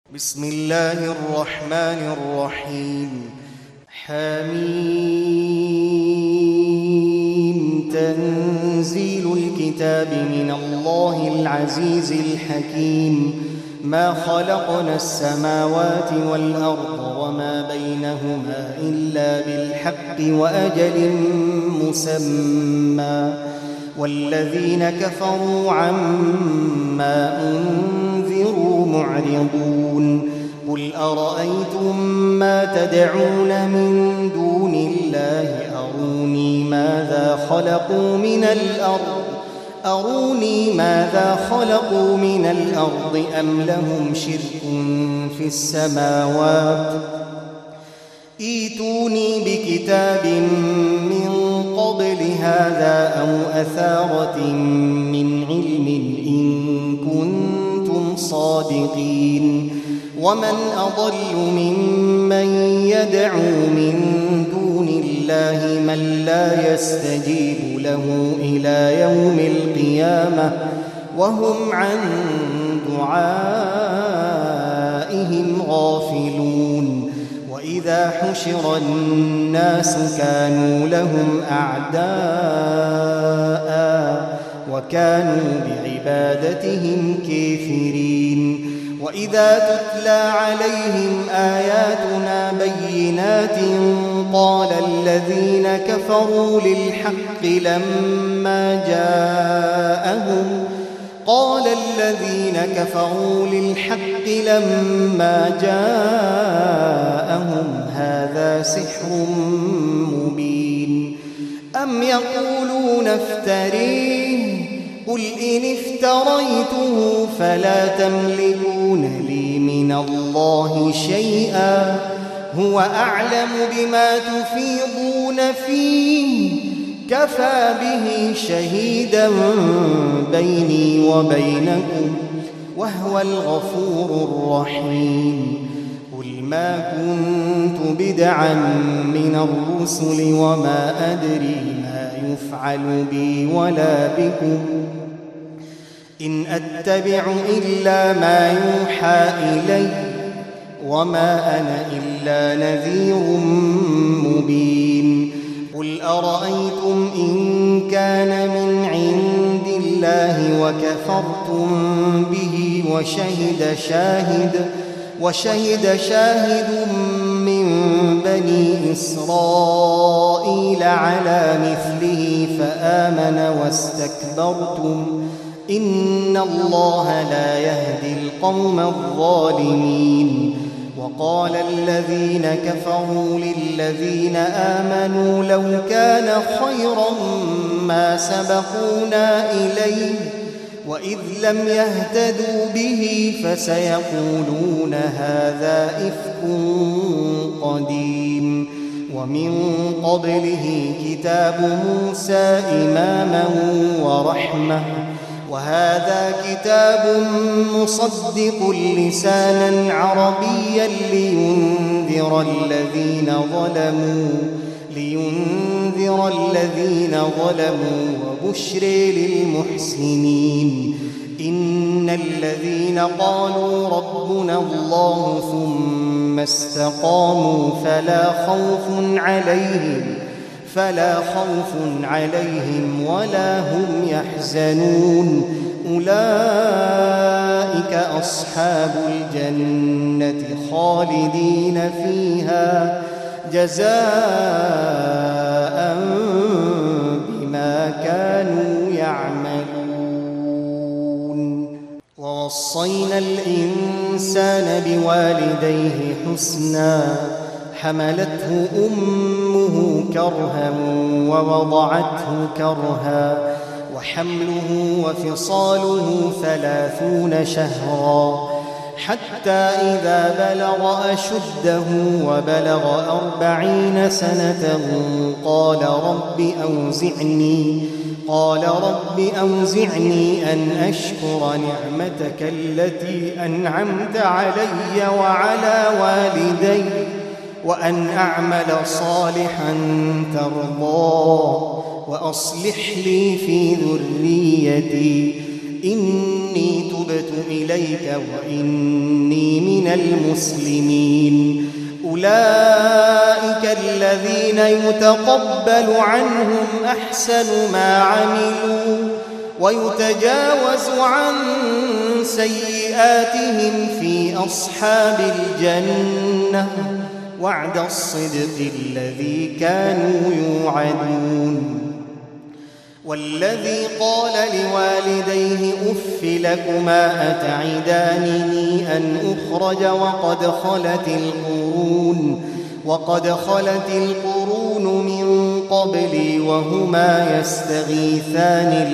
بسم الله الرحمن الرحيم. حميم. تنزيل الكتاب من الله العزيز الحكيم. ما خلقنا السماوات والأرض وما بينهما إلا بالحق وأجل مسمى، والذين كفروا عما أنذروا معرضون. قل أرأيتم ما تدعون من دون الله أروني ماذا خلقوا من الأرض أم لهم شرك في السماوات. ائتوني بكتاب من قبل هذا أو أثارة من علم إن كنتم صادقين. ومن أضل ممن يدعو من دون الله من لا يستجيب له إلى يوم القيامة وهم عن دعائهم غافلون. وإذا حشر الناس كانوا لهم أعداء وكانوا بعبادتهم كافرين. وإذا تتلى عليهم آياتنا بينات قال الذين كفروا للحق لما جاءهم هذا سحر مبين. أم يقولون افتريه قل إن افتريته فلا تملكون لي من الله شيئا هو أعلم بما تفيضون فيه كفى به شهيدا بيني وبينكم وهو الغفور الرحيم. قل ما كنت بدعا من الرسل وما أدري ما يفعل بي ولا بكم إن أتبع إلا ما يوحى إلي وما أنا إلا نذير مبين. قل أرأيتم إن كان من عند الله وكفرتم به وشهد شاهد من بني إسرائيل على مثله فآمن واستكبرتم إن الله لا يهدي القوم الظالمين. وقال الذين كفروا للذين آمنوا لو كان خيرا ما سبقونا إليه وإذ لم يهتدوا به فسيقولون هذا إفك قديم. ومن قبله كتاب موسى إماما ورحمة وهذا كتاب مصدق لسانا عربيا لينذر الذين ظلموا وبشر للمحسنين. إن الذين قالوا ربنا الله ثم استقاموا فلا خوف عليهم ولا هم يحزنون. أولئك أصحاب الجنة خالدين فيها جزاء بما كانوا يعملون. ووصينا الإنسان بوالديه حسنا حملته أمه كرها ووضعته كرها وحمله وفصاله 30 شهرا حتى إذا بلغ أشده وبلغ 40 سنة قال رب أوزعني أن أشكر نعمتك التي أنعمت علي وعلى والدي وأن أعمل صالحا ترضاه وأصلح لي في ذريتي إني تبت إليك وإني من المسلمين أولئك الذين يتقبل عنهم أحسن ما عملوا ويتجاوز عن سيئاتهم في أصحاب الجنة وعد الصدق الذي كانوا يوعدون والذي قال لوالديه أف لكما أتعدانني أن أخرج وقد خلت القرون من قبلي وهما يستغيثان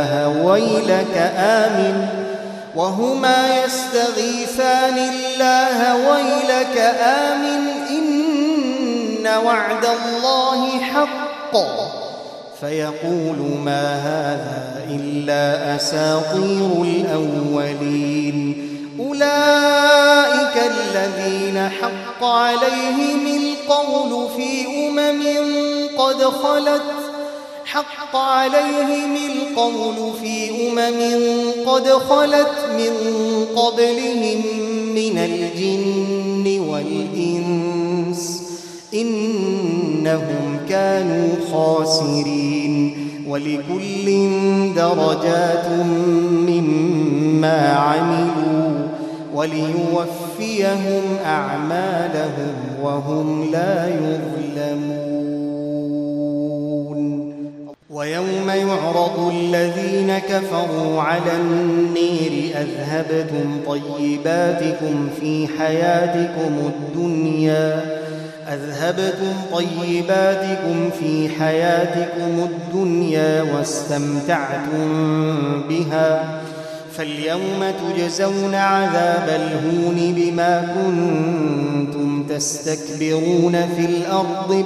الله ويلك آمن إن وعد الله حق فيقول ما هذا إلا أساطير الأولين أولئك الذين حق عليهم القول في قد خلت من قبلهم من الجن والإنس إنهم كانوا خاسرين ولكل درجات مما عملوا وليوفيهم أعمالهم وهم لا يظلمون ويوم يعرض الذين كفروا على النير أذهبتم طيباتكم في حياتكم الدنيا واستمتعتم بها فاليوم تجزون عذاب الهون بما كنتم تستكبرون في الأرض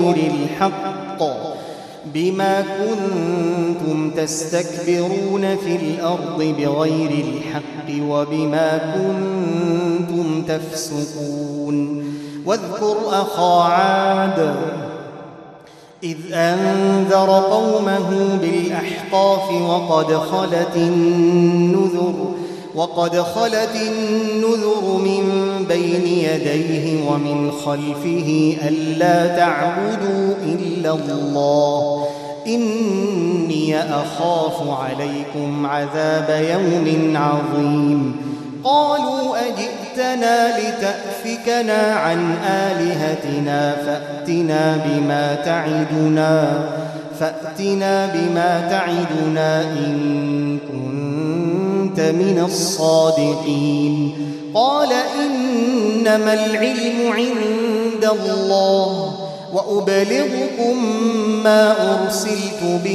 بغير الحق وبما كنتم تفسقون واذكر أخا عاد إذ أنذر قومه بالأحقاف وقد خلت النذر من بين يديه ومن خلفه ألا تعبدوا إلا الله إني أخاف عليكم عذاب يوم عظيم قالوا أجئتنا لتأفكنا عن آلهتنا فأتنا بما تعدنا إن كنت من الصادقين قال إنما العلم عند الله وأبلغكم ما أرسلت به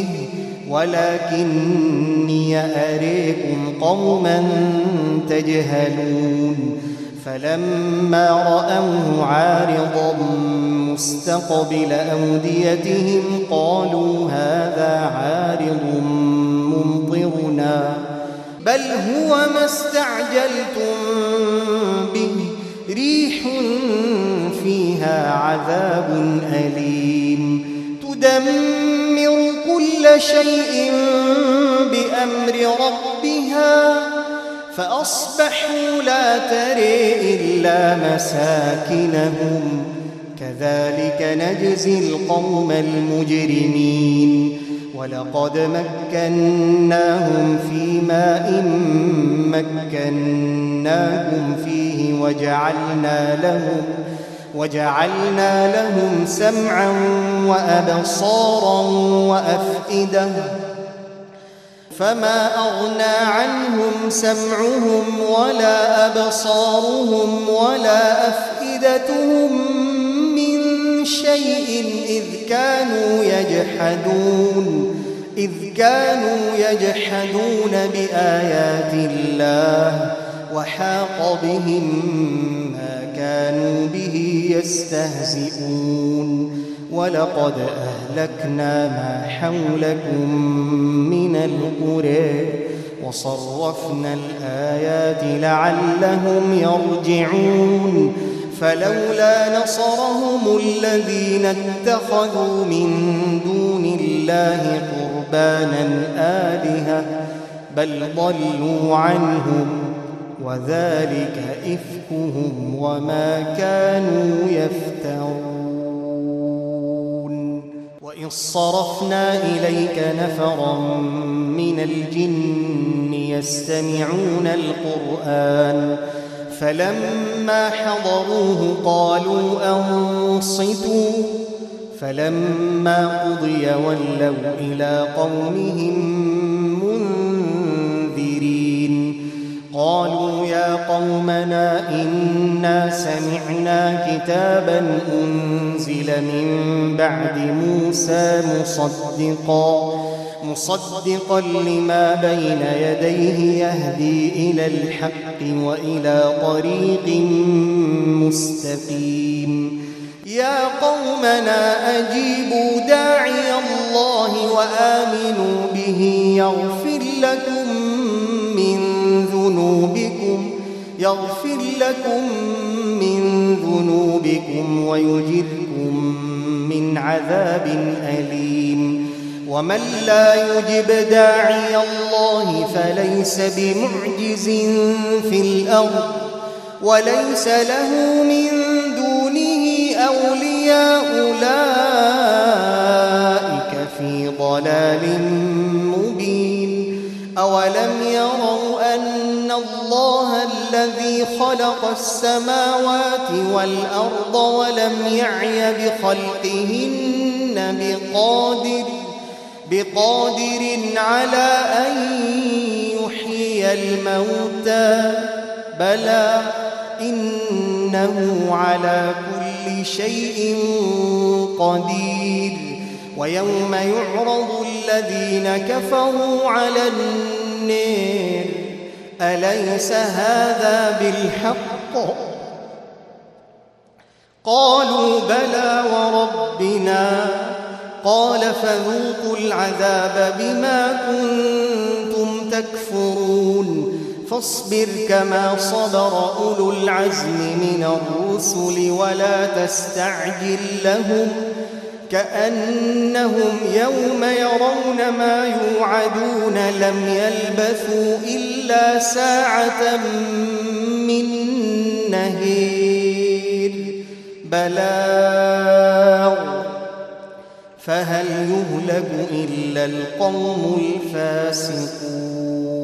ولكني أريكم قوما تجهلون فلما رأوه عارضا مستقبل أوديتهم قالوا هذا عارض ممطرنا بل هو ما استعجلتم به ريح فيها عذاب أليم تدمر كل شيء بأمر ربها فأصبحوا لا ترى إلا مساكنهم كذلك نجزي القوم المجرمين ولقد مكناهم في ماء مكناكم فيه وجعلنا لهم سمعا وأبصارا وأفئدة فما أغنى عنهم سمعهم ولا أبصارهم ولا أفئدتهم من شيء إذ كانوا يجحدون بآيات الله وحاق بهم ما كانوا به يستهزئون ولقد أهلكنا ما حولكم من القرى وصرفنا الآيات لعلهم يرجعون فلولا نصرهم الذين اتخذوا من دون الله قربانا آلهة بل ضلوا عنهم وذلك إفكهم وما كانوا يفترون وإذ صرفنا إليك نفرا من الجن يستمعون القرآن فلما حضروه قالوا أنصتوا فلما قضي ولوا إلى قومهم منذرين قالوا يا قومنا إنا سمعنا كتابا أنزل من بعد موسى مصدقا لما بين يديه يهدي إلى الحق وإلى طريق مستقيم يا قومنا أجيبوا داعي الله وآمنوا به يغفر لكم من ذنوبكم ويجركم من عذاب أليم ومن لا يجب داعي الله فليس بمعجز في الأرض وليس له من دونه أولياء أولئك في ضلال مبين أولم يروا أن الله الذي خلق السماوات والأرض ولم يعي بخلقهن بقادر على أن يحيي الموتى بلى إنه على كل شيء قدير ويوم يعرض الذين كفروا على النار أليس هذا بالحق قالوا بلى وربنا قال فذوقوا العذاب بما كنتم تكفرون فاصبر كما صبر أولو العزم من الرسل ولا تستعجل لهم كأنهم يوم يرون ما يوعدون لم يلبثوا إلا ساعة من نهير بلاغ فهل يهلك إلا القوم الفاسقون